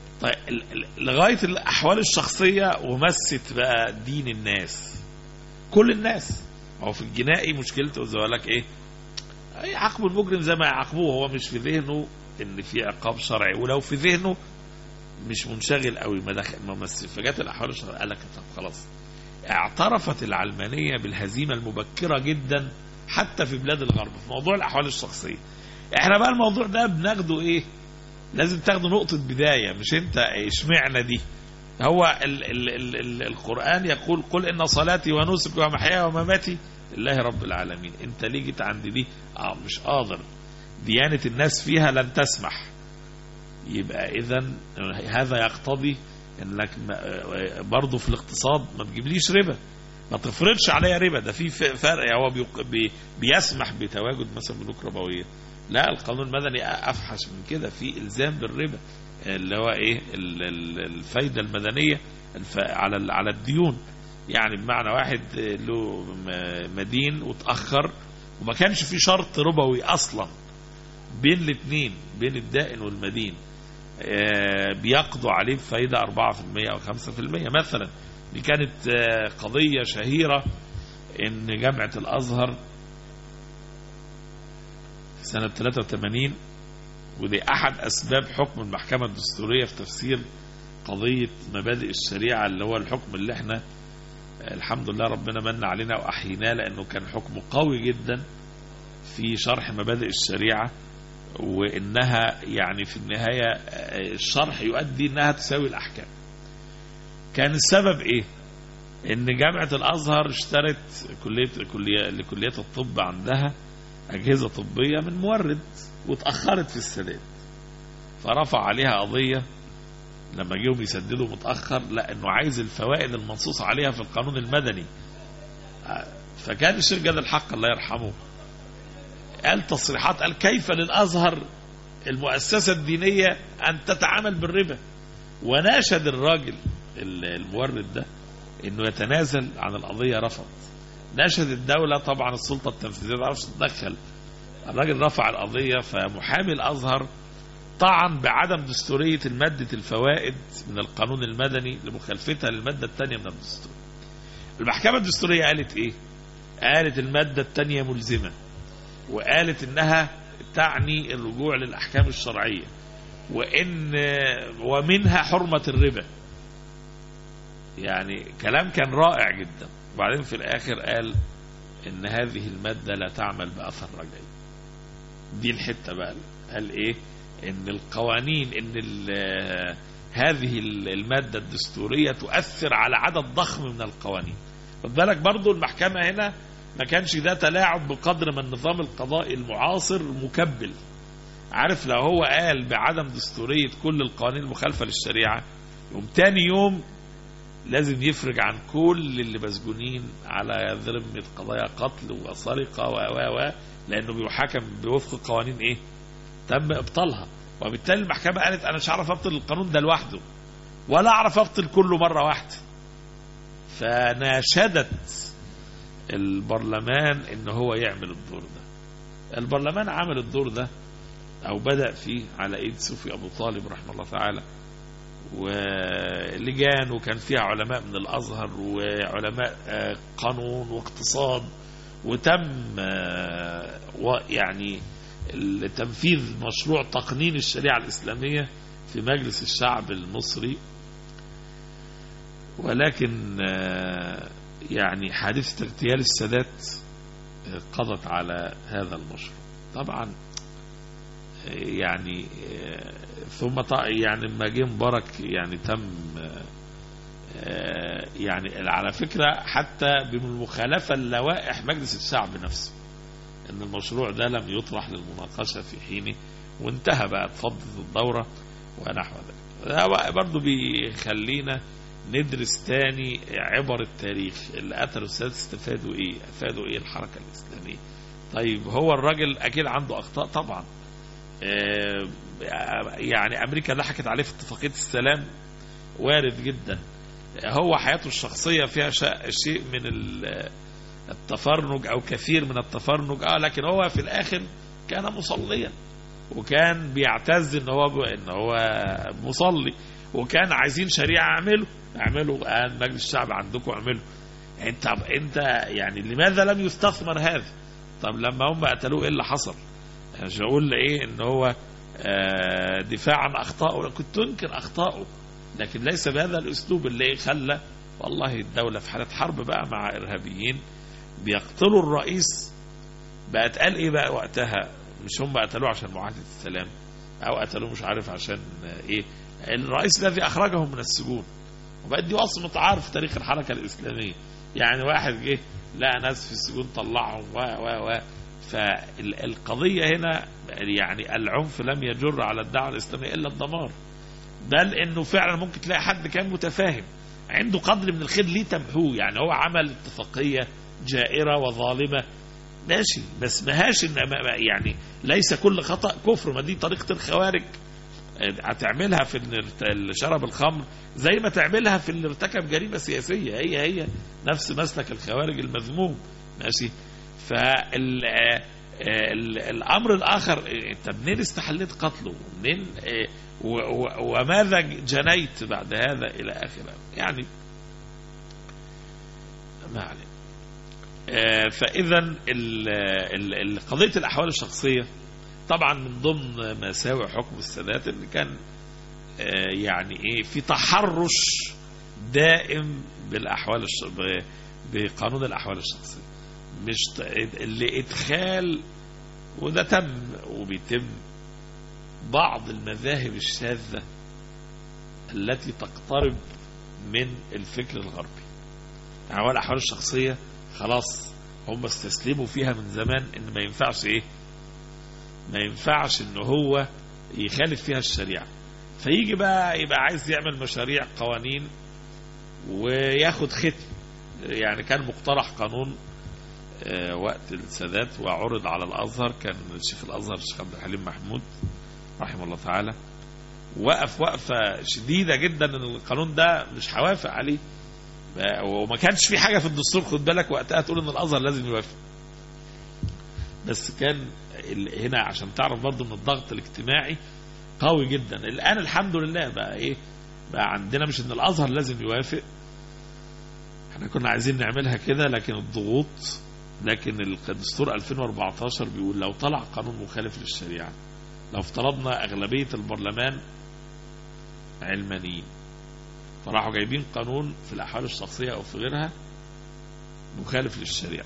طيب لغايه الاحوال الشخصيه ومست بقى دين الناس، كل الناس. هو في الجنائي مشكلته زي لك ايه، يعاقبوا المجرم زي ما يعاقبوه، هو مش في ذهنه ان في عقاب شرعي، ولو في ذهنه مش منشغل قوي ما مسك. فجات الاحوال الشرعيه قال لك طب خلاص. اعترفت العلمانيه بالهزيمه المبكره جدا حتى في بلاد الغرب في موضوع الاحوال الشخصيه. احنا بقى الموضوع ده بناخده ايه، لازم تاخده نقطه بدايه، مش انت اشمعنى دي. هو ال القرآن يقول قل إن صلاتي ونسكي ومحياي ومماتي لله رب العالمين. انت ليه جيت عند دي؟ مش قادر، ديانة الناس فيها لن تسمح. يبقى إذن هذا يقتضي انك برضه في الاقتصاد ما تجيبليش ربا، ما تفرضش عليا ربا. ده في فرق، هو بيسمح بتواجد مثلا بنوك ربويه. لا، القانون المدني افحش من كده، في الزام بالربا اللي هو ايه الفايده المدنيه على الديون. يعني بمعنى واحد له مدين وتاخر وما كانش في شرط ربوي اصلا بين الاثنين، بين الدائن والمدين، بيقضوا عليه بفايده 4% او 5% مثلا. دي كانت قضيه شهيره ان جامعه الازهر في سنه 83، ودي احد اسباب حكم المحكمه الدستوريه في تفسير قضيه مبادئ الشريعه، اللي هو الحكم اللي احنا الحمد لله ربنا من علينا واحييناه، لانه كان حكم قوي جدا في شرح مبادئ الشريعه، وانها يعني في النهايه الشرح يؤدي انها تساوي الاحكام. كان السبب ايه؟ ان جامعه الازهر اشترت لكليه الطب عندها اجهزه طبيه من مورد واتاخرت في السداد، فرفع عليها قضيه لما جيهم يسددوا متاخر، لانه عايز الفوائد المنصوص عليها في القانون المدني. فكان الشيخ جاد الحق الله يرحمه قال تصريحات، قال كيف للازهر المؤسسه الدينيه ان تتعامل بالربا، وناشد الراجل المورد ده انه يتنازل عن القضيه، رفض. ناشد الدوله، طبعا السلطه التنفيذيه ما تعرفش تتدخل. الراجل رفع القضيه، فمحامي الازهر طعن بعدم دستوريه الماده الفوائد من القانون المدني لمخالفتها للماده الثانيه من الدستور. المحكمه الدستوريه قالت ايه؟ قالت الماده الثانيه ملزمه، وقالت انها تعني الرجوع للاحكام الشرعيه، ومنها حرمه الربا. يعني كلام كان رائع جدا. وبعدين في الاخر قال ان هذه الماده لا تعمل باثر رجعي. دي الحته بقى قال ايه؟ ان القوانين، ان هذه الماده الدستوريه تؤثر على عدد ضخم من القوانين. خد بالك برضو المحكمه هنا ما كانش ده تلاعب بقدر ما النظام القضائي المعاصر مكبل. عارف لو هو قال بعدم دستوريه كل القوانين المخالفه للشريعه، يوم تاني يوم لازم يفرج عن كل اللي مسجونين على ذمة قضايا قتل وسرقة لأنه بيحاكم بوفق قوانين إيه؟ تم إبطالها. وبالتالي المحكمة قالت أنا مش هعرف أبطل القانون ده لوحده، ولا أعرف أبطل كله مرة واحدة. فناشدت البرلمان إن هو يعمل الدور ده. البرلمان عمل الدور ده أو بدأ فيه على إيد صوفي أبو طالب رحمه الله تعالى، ولجان، وكان فيها علماء من الأزهر وعلماء قانون واقتصاد، وتم يعني تنفيذ مشروع تقنين الشريعة الإسلامية في مجلس الشعب المصري. ولكن يعني حادثة اغتيال السادات قضت على هذا المشروع طبعا. يعني ثم يعني لما جه مبارك يعني تم يعني على فكرة حتى بمخالفة لوائح مجلس الشعب نفسه، ان المشروع ده لم يطرح للمناقشة في حينه، وانتهى بقى تفضل الدورة ونحو ذلك. ده برضو بيخلينا ندرس تاني عبر التاريخ. اللي قتلوا السادات استفادوا ايه؟ افادوا ايه الحركة الإسلامية؟ طيب هو الراجل اكيد عنده اخطاء طبعا. يعني امريكا ضحكت عليه في اتفاقية السلام، وارد جدا. هو حياته الشخصية فيها شيء من التفرنج او كثير من التفرنج، لكن هو في الاخر كان مصليا، وكان بيعتز ان هو مصلي، وكان عايزين شريعة اعملوا مجلس الشعب عندكم اعملوا. انت يعني لماذا لم يستثمر هذا؟ طب لما هم قتلوه ايه اللي حصل؟ مش هقول ايه ان هو دفاع عن اخطائه، كنت تنكر اخطائه، لكن ليس بهذا الاسلوب اللي خلى والله الدولة في حالة حرب بقى مع ارهابيين بيقتلوا الرئيس. بقت قال ايه بقى وقتها؟ مش هم قتلوه عشان معاهدة السلام، او قتلوه مش عارف عشان ايه، الرئيس الذي اخرجهم من السجون. وبقت دي وصمة عار في تاريخ الحركة الاسلامية. يعني واحد جه لقى ناس في السجون طلعهم و فالقضية هنا يعني العنف لم يجر على الدعوة الإسلامية إلا الدمار، بل إنه فعلا ممكن تلاقي حد كان متفاهم عنده قدر من الخير ليه تمحوه. يعني هو عمل اتفاقية جائرة وظالمة ماشي، بس مهاش إن يعني ليس كل خطأ كفر. ما دي طريقة الخوارج، هتعملها في اللي شرب الخمر زي ما تعملها في اللي ارتكب جريمة سياسية، هي نفس مسلك الخوارج المذموم ماشي. فالأمر الآخر، انت منين استحليت قتله؟ منين وماذا جنيت بعد هذا إلى آخره؟ يعني ما علينا. فإذا قضية الأحوال الشخصية طبعا من ضمن مساوئ حكم السادات اللي كان يعني ايه في تحرش دائم بالأحوال بقانون الأحوال الشخصية، مش اللي ادخال، وده تم وبيتم بعض المذاهب الشاذة التي تقترب من الفكر الغربي. يعني الأحوال الشخصية خلاص هم استسلموا فيها من زمان ان ما ينفعش ايه، ما ينفعش ان هو يخالف فيها الشريعة. فيجي بقى يبقى عايز يعمل مشاريع قوانين وياخد ختم. يعني كان مقترح قانون وقت السادات وعرض على الأزهر، كان الشيخ الأزهر الشيخ عبد الحليم محمود رحمه الله تعالى وقف وقفة شديدة جدا ان القانون ده مش هوافق عليه، وما كانش في حاجة في الدستور خد بالك وقتها تقول ان الأزهر لازم يوافق. بس كان هنا عشان تعرف برضو ان الضغط الاجتماعي قوي جدا. الآن الحمد لله بقى ايه، بقى عندنا مش ان الأزهر لازم يوافق، احنا كنا عايزين نعملها كده لكن الضغوط. لكن الدستور 2014 بيقول لو طلع قانون مخالف للشريعة، لو افترضنا أغلبية البرلمان علمانيين فراحوا جايبين قانون في الأحوال الشخصية أو في غيرها مخالف للشريعة،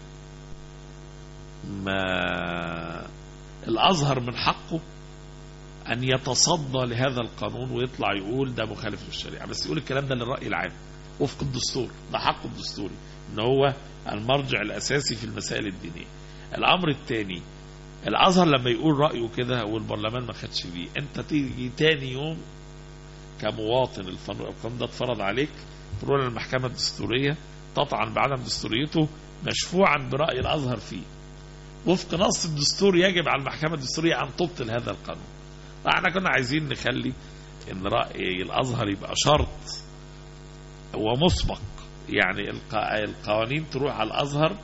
ما الأزهر من حقه أن يتصدى لهذا القانون ويطلع يقول ده مخالف للشريعة، بس يقول الكلام ده للرأي العام وفق الدستور، ده حقه الدستوري إن هو المرجع الأساسي في المسائل الدينية. الأمر الثاني، الأزهر لما يقول رأيه كده والبرلمان ما خدش بيه، أنت تيجي تاني يوم كمواطن القانون ده اتفرض عليك تروح للمحكمة الدستورية تطعن بعدم دستوريته مشفوعا برأي الأزهر فيه. وفق نص الدستور يجب على المحكمة الدستورية أن تبطل هذا القانون. احنا كنا عايزين نخلي ان رأي الأزهر يبقى شرط ومسبق، يعني القوانين تروح على الأزهر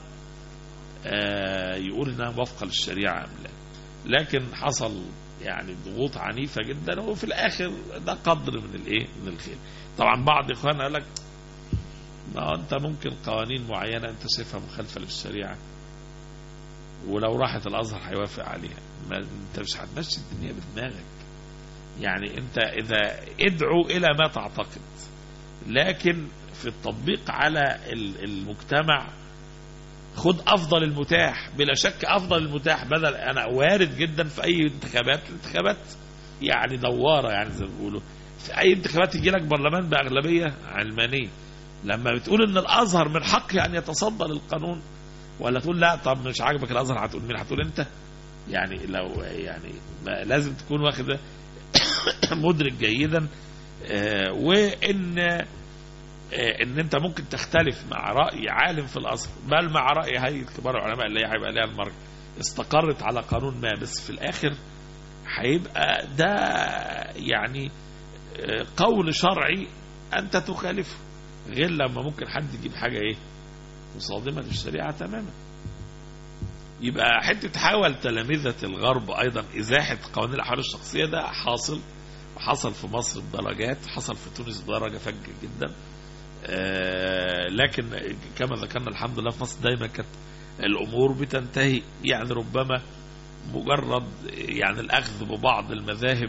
يقول انها موافقة للشريعة أم لا. لكن حصل يعني ضغوط عنيفة جدا، وفي الآخر ده قدر من الايه، من الخير. طبعا بعض اخواننا قال لك ما انت ممكن قوانين معينة انت شايفها مخالفة للشريعة ولو راحت الأزهر هيوافق عليها. ما انت مش هتمشي الدنيا بدماغك. يعني انت اذا ادعو الى ما تعتقد، لكن في التطبيق على المجتمع خد افضل المتاح. بلا شك افضل المتاح، بدل انا وارد جدا في اي انتخابات يعني دوارة، يعني زي ما بيقولوا في اي انتخابات يجي لك برلمان باغلبية علمانية. لما بتقول ان الازهر من حقه ان يتصدى للقانون، ولا تقول لا طب مش عاجبك الازهر هتقول مين؟ هتقول انت. يعني لو يعني لازم تكون واخد مدرك جيدا وان انت ممكن تختلف مع رأي عالم في الازهر، بل مع رأي هيئة كبار العلماء اللي هيبقى لها المرجع استقرت على قانون ما، بس في الاخر هيبقى ده يعني قول شرعي انت تخالفه، غير لما ممكن حد يجيب حاجة ايه مصادمة للشريعة تماما. يبقى حتة حاول تلامذة الغرب أيضا إزاحة قوانين الأحوال الشخصية، ده حاصل في مصر بدرجات، حصل في تونس بدرجة فجة جدا. لكن كما ذكرنا الحمد لله في مصر دايما كانت الأمور بتنتهي يعني ربما مجرد يعني الأخذ ببعض المذاهب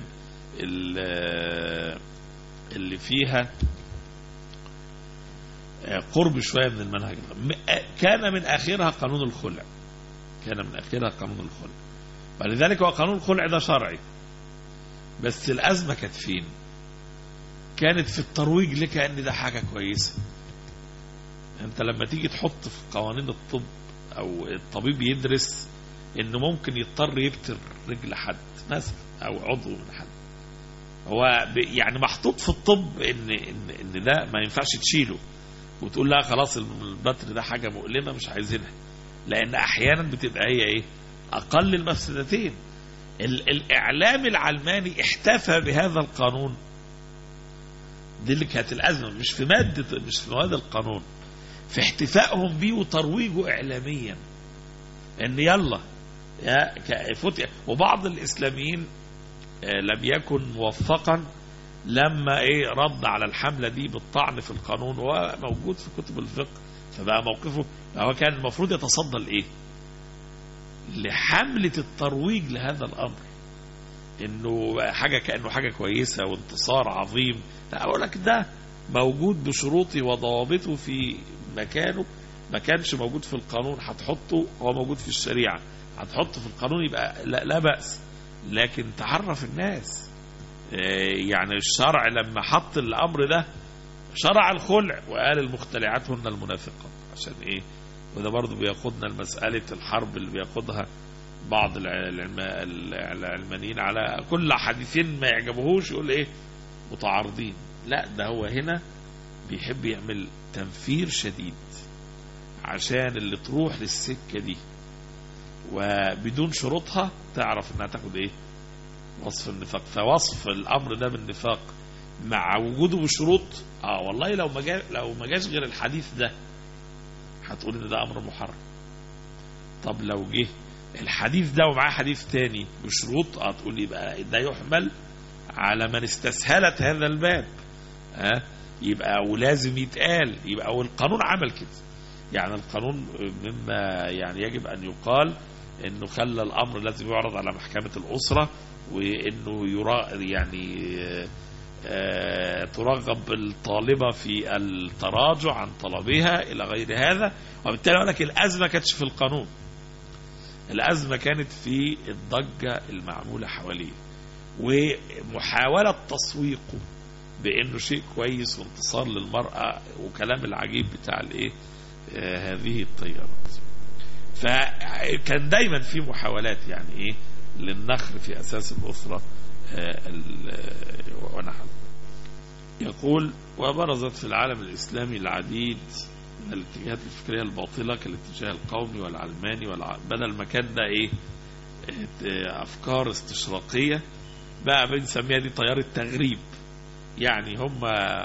اللي فيها قرب شوية من المنهج. كان من آخرها قانون الخلع، ولذلك هو قانون الخلع ده شرعي، بس الأزمة كانت فين؟ كانت في الترويج لك أن ده حاجة كويسة. أنت لما تيجي تحط في قوانين الطب أو الطبيب يدرس إنه ممكن يضطر يبتر رجل حد مثلا أو عضو من حد، هو يعني محطوط في الطب إن ده ما ينفعش تشيله وتقول لا خلاص البتر ده حاجة مؤلمة مش عايزينها، لأن أحيانا بتبقى هي إيه أقل المفسدتين. الإعلام العلماني احتفى بهذا القانون، دي اللي كانت الأزمة، مش في مواد القانون، في احتفائهم بيه وترويجه إعلاميا إن يلا وبعض الإسلاميين لم يكن موفقا لما رد على الحملة دي بالطعن في القانون، وهو موجود في كتب الفقه، فبقى موقفه هو كان المفروض يتصدى لحملة الترويج لهذا الأمر، إنه كأنه حاجة كويسة وانتصار عظيم. لا، أقول لك ده موجود بشروطه وضوابطه في مكانه، ما كانش موجود في القانون هتحطه، هو موجود في الشريعة هتحطه في القانون يبقى لا بأس، لكن تعرف الناس. يعني الشرع لما حط الأمر ده شرع الخلع وقال المختلعات هن المنافقات، عشان وده برضو بياخدنا لمسألة الحرب اللي بياخدها بعض العلمانيين على كل حديثين ما يعجبهوش يقول متعارضين. لا، ده هو هنا بيحب يعمل تنفير شديد عشان اللي تروح للسكة دي وبدون شروطها تعرف انها تاخد وصف النفاق. فوصف الامر ده بالنفاق مع وجوده بشروط والله لو ما جاش غير الحديث ده هتقول ان ده امر محرم. طب لو جه الحديث ده ومعاه حديث تاني بشروط تقول يبقى ده يحمل على من استسهلت هذا الباب، يبقى ولازم يتقال، يبقى والقانون عمل كده. يعني القانون مما يعني يجب ان يقال انه خلى الامر لازم يعرض على محكمة الاسرة، وانه ترغب الطالبة في التراجع عن طلبها الى غير هذا. وبالتالي اقول لك الازمة كانتش في القانون، الازمة كانت في الضجة المعمولة حواليه ومحاولة تسويقه بانه شيء كويس وانتصار للمرأة وكلام العجيب بتاع هذه التيارات. فكان دايما في محاولات للنخر في اساس الاسرة ونحن. يقول وبرزت في العالم الاسلامي العديد من الاتجاهات الفكرية الباطلة كالاتجاه القومي والعلماني بدل ما كان ده افكار استشراقية بقى بنسميها دي تيار التغريب. يعني هم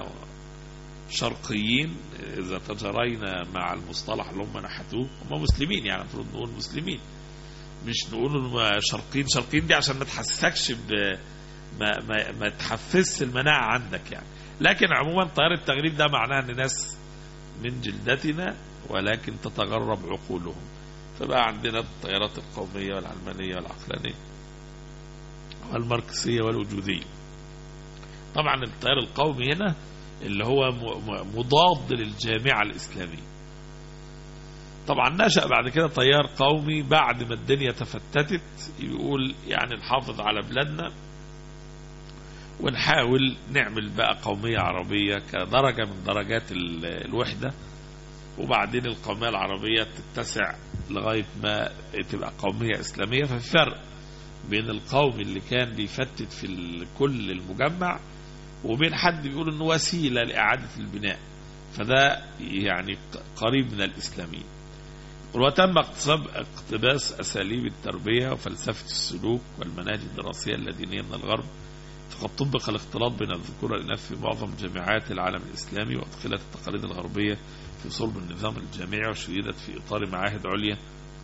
شرقيين إذا تجرينا مع المصطلح اللي هم نحتوه، هم مسلمين، يعني المفروض نقول مسلمين، مش نقول شرقيين دي عشان ما تحسسكش ما تحفزش المناعة عندك يعني. لكن عموما تيار التغريب ده معناه ان ناس من جلدتنا ولكن تتغرب عقولهم. فبقى عندنا التيارات القومية والعلمانية والعقلانية والماركسية والوجودية. طبعا التيار القومي هنا اللي هو مضاد للجامعة الإسلامية. طبعا نشأ بعد كده تيار قومي بعد ما الدنيا تفتتت، يقول يعني نحافظ على بلادنا ونحاول نعمل بقى قومية عربية كدرجة من درجات الوحدة، وبعدين القومية العربية تتسع لغاية ما تبقى قومية إسلامية. ففي فرق بين القوم اللي كان بيفتت في كل المجمع وبين حد بيقول انه وسيلة لإعادة البناء، فده يعني قريب من الإسلاميين. وتم اقتباس أساليب التربية وفلسفة السلوك والمناهج الدراسية اللادينية من الغرب، فقد طبق الاختلاط بين الذكور والإناث في معظم جامعات العالم الإسلامي، وأدخلت التقاليد الغربية في صلب النظام الجامعي، وشيدت في إطار معاهد عليا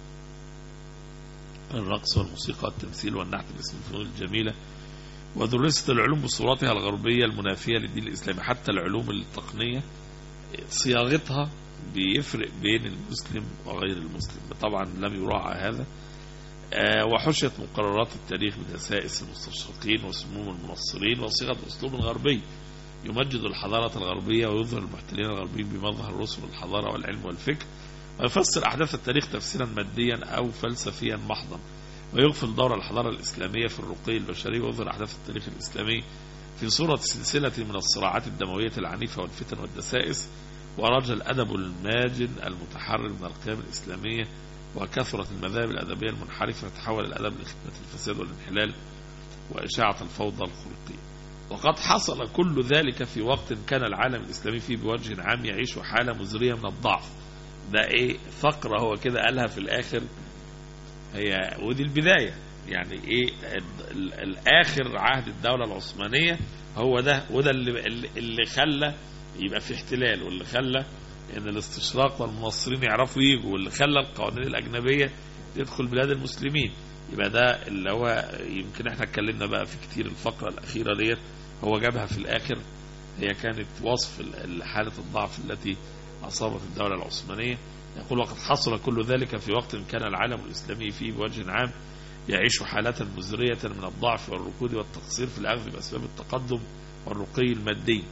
الرقص والموسيقى والتمثيل والنحت باسم الفنون الجميلة، ودرست العلوم بصورتها الغربية المنافية للدين الإسلامي. حتى العلوم التقنية صياغتها بيفرق بين المسلم وغير المسلم، طبعا لم يراعى هذا. وحشيت مقررات التاريخ بدسائس المستشرقين وسموم المنصرين وصيغة أسلوب غربي يمجد الحضارة الغربية ويظهر المحتلين الغربيين بمظهر رسم الحضارة والعلم والفكر، ويفسر أحداث التاريخ تفسيرا ماديا أو فلسفيا محضا، ويغفل دور الحضارة الإسلامية في الرقي البشري، ويظهر أحداث التاريخ الإسلامي في صورة سلسلة من الصراعات الدموية العنيفة والفتن والدسائس، ورجى الأدب الماجن المتحرر من القيم الإسلامية، وكثرة المذاهب الأدبية المنحرفة، فتحول الأدب لخدمة الفساد والانحلال وإشاعة الفوضى الخلقية. وقد حصل كل ذلك في وقت كان العالم الإسلامي فيه بوجه عام يعيش حالة مزرية من الضعف. ده إيه فقرة هو كده قالها في الآخر، هي ودي البداية يعني إيه الآخر عهد الدولة العثمانية هو ده، وده اللي خلى يبقى في احتلال، واللي خلى ان الاستشراق والمنصرين يعرفوا يجوا، واللي خلى القوانين الأجنبية تدخل بلاد المسلمين. يبقى ده اللي هو يمكن احنا اتكلمنا بقى في كتير الفقرة الأخيرة ديت، هو جابها في الآخر، هي كانت وصف حالة الضعف التي أصابت الدولة العثمانية. يقول وقد حصل كل ذلك في وقت كان العالم الإسلامي فيه بوجه عام يعيش حالة مزرية من الضعف والركود والتقصير في الأخذ بأسباب التقدم والرقي المادي،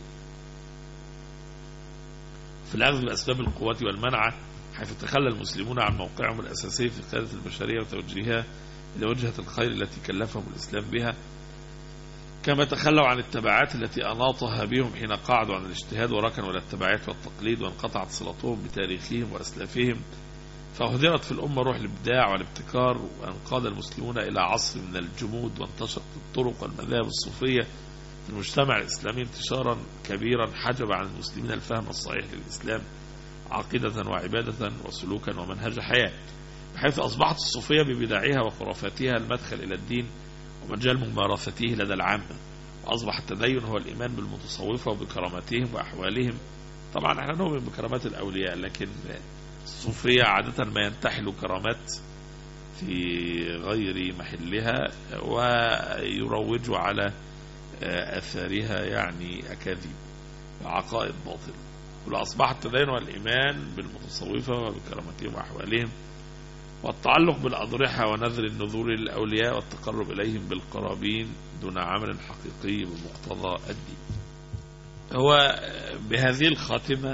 في الأخذ بأسباب القوة والمنعة، حيث تخلى المسلمون عن موقعهم الأساسي في قيادة البشرية وتوجيهها إلى وجهة الخير التي كلفهم الإسلام بها، كما تخلوا عن التبعات التي أناطها بهم حين قعدوا عن الاجتهاد وركنوا إلى التبعات والتقليد، وانقطعت صلتهم بتاريخهم وأسلافهم، فأهدرت في الأمة روح الإبداع والابتكار، وانقاد المسلمون إلى عصر من الجمود، وانتشرت الطرق والمذاهب الصوفية في المجتمع الإسلامي انتشارا كبيرا حجب عن المسلمين الفهم الصحيح للإسلام عقيدة وعبادة وسلوكا ومنهج حياة، بحيث أصبحت الصوفية ببداعها وخرافاتها المدخل إلى الدين ومجال ممارسته لدى العامة، وأصبح التدين هو الإيمان بالمتصوفة وبكراماتهم وأحوالهم. طبعا احنا نؤمن بكرامات الأولياء، لكن الصوفية عادة ما ينتحلوا كرامات في غير محلها ويروجوا على أثارها يعني أكاذيب وعقائد باطلة. وأصبح التدين والإيمان بالمتصوفة وبكراماتهم وأحوالهم، والتعلق بالأضرحة ونذر النذور للأولياء والتقرب إليهم بالقرابين دون عمل حقيقي بمقتضى الدين. هو بهذه الخاتمة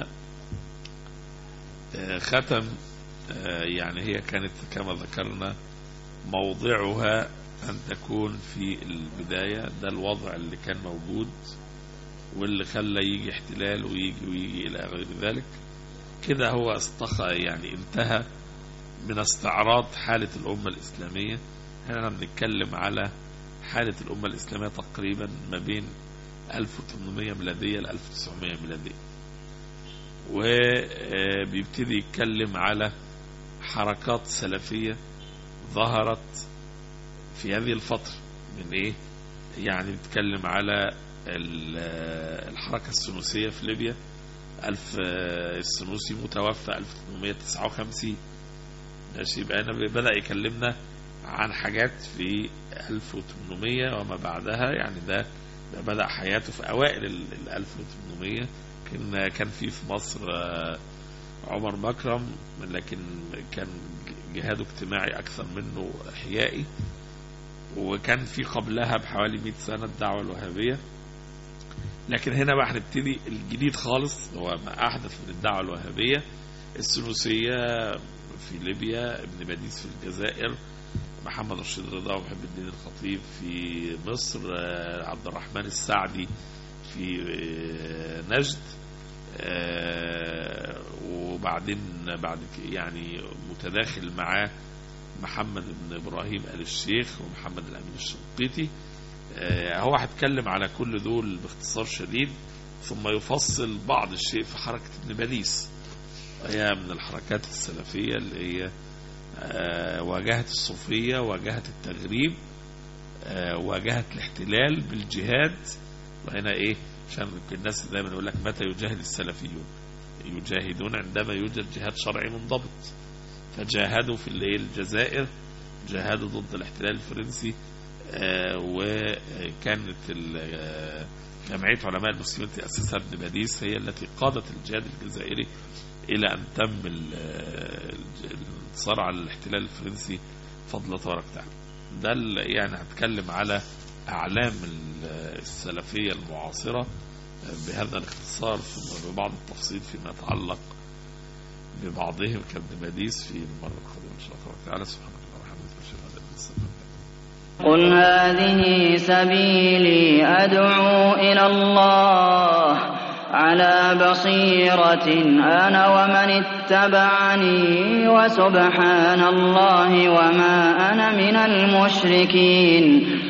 ختم يعني هي كانت كما ذكرنا موضعها أن تكون في البداية، ده الوضع اللي كان موجود واللي خلى يجي احتلال ويجي إلى غير ذلك. كده هو يعني انتهى من استعراض حالة الأمة الإسلامية. احنا بنتكلم على حالة الأمة الإسلامية تقريبا ما بين 1800 ميلادية ل 1900 ميلادية، وبيبتدي يتكلم على حركات سلفية ظهرت في هذه الفترة من ايه، يعني بيتكلم على الحركة السنوسية في ليبيا. السنوسي متوفى 1859 ماشي، يبقى أنا بدأ يكلمنا عن حاجات في 1800 وما بعدها، يعني ده بدأ حياته في أوائل 1800. كان في مصر عمر مكرم، لكن كان جهاده اجتماعي أكثر منه إحيائي، وكان في قبلها بحوالي 100 سنة الدعوة الوهابية. لكن هنا بقى هنبتدي الجديد خالص، هو ما أحدث من الدعوة الوهابية السنوسية في ليبيا، ابن باديس في الجزائر، محمد رشيد رضا ومحب الدين الخطيب في مصر، عبد الرحمن السعدي في نجد، وبعدين بعد يعني متداخل معاه محمد بن إبراهيم آل الشيخ ومحمد الأمين الشنقيطي. هو هتكلم على كل دول باختصار شديد، ثم يفصل بعض الشيء في حركة ابن باديس، هي من الحركات السلفية اللي هي واجهت الصوفية، واجهت التغريب، واجهت الاحتلال بالجهاد. وهنا ايه عشان الناس دايما يقول لك متى يجاهد السلفيون؟ يجاهدون عندما يوجد جهاد شرعي منضبط. فجاهدوا في الجزائر، جاهدوا ضد الاحتلال الفرنسي، وكانت جمعية علماء المسلمين التي أسسها ابن باديس هي التي قادت الجهاد الجزائري إلى أن تم الانتصار على الاحتلال الفرنسي فضل تبارك وتعالى. ده يعني هتكلم على أعلام السلفية المعاصرة بهذا الاختصار، ثم ببعض التفصيل فيما يتعلق ببعضهم كابن باديس في المرة القادمة إن شاء الله تعالى. سبحانك اللهم وبحمدك أشهد أن لا إله إلا أنت. قل هذه سبيلي أدعو إلى الله على بصيرة أنا ومن اتبعني وسبحان الله وما أنا من المشركين.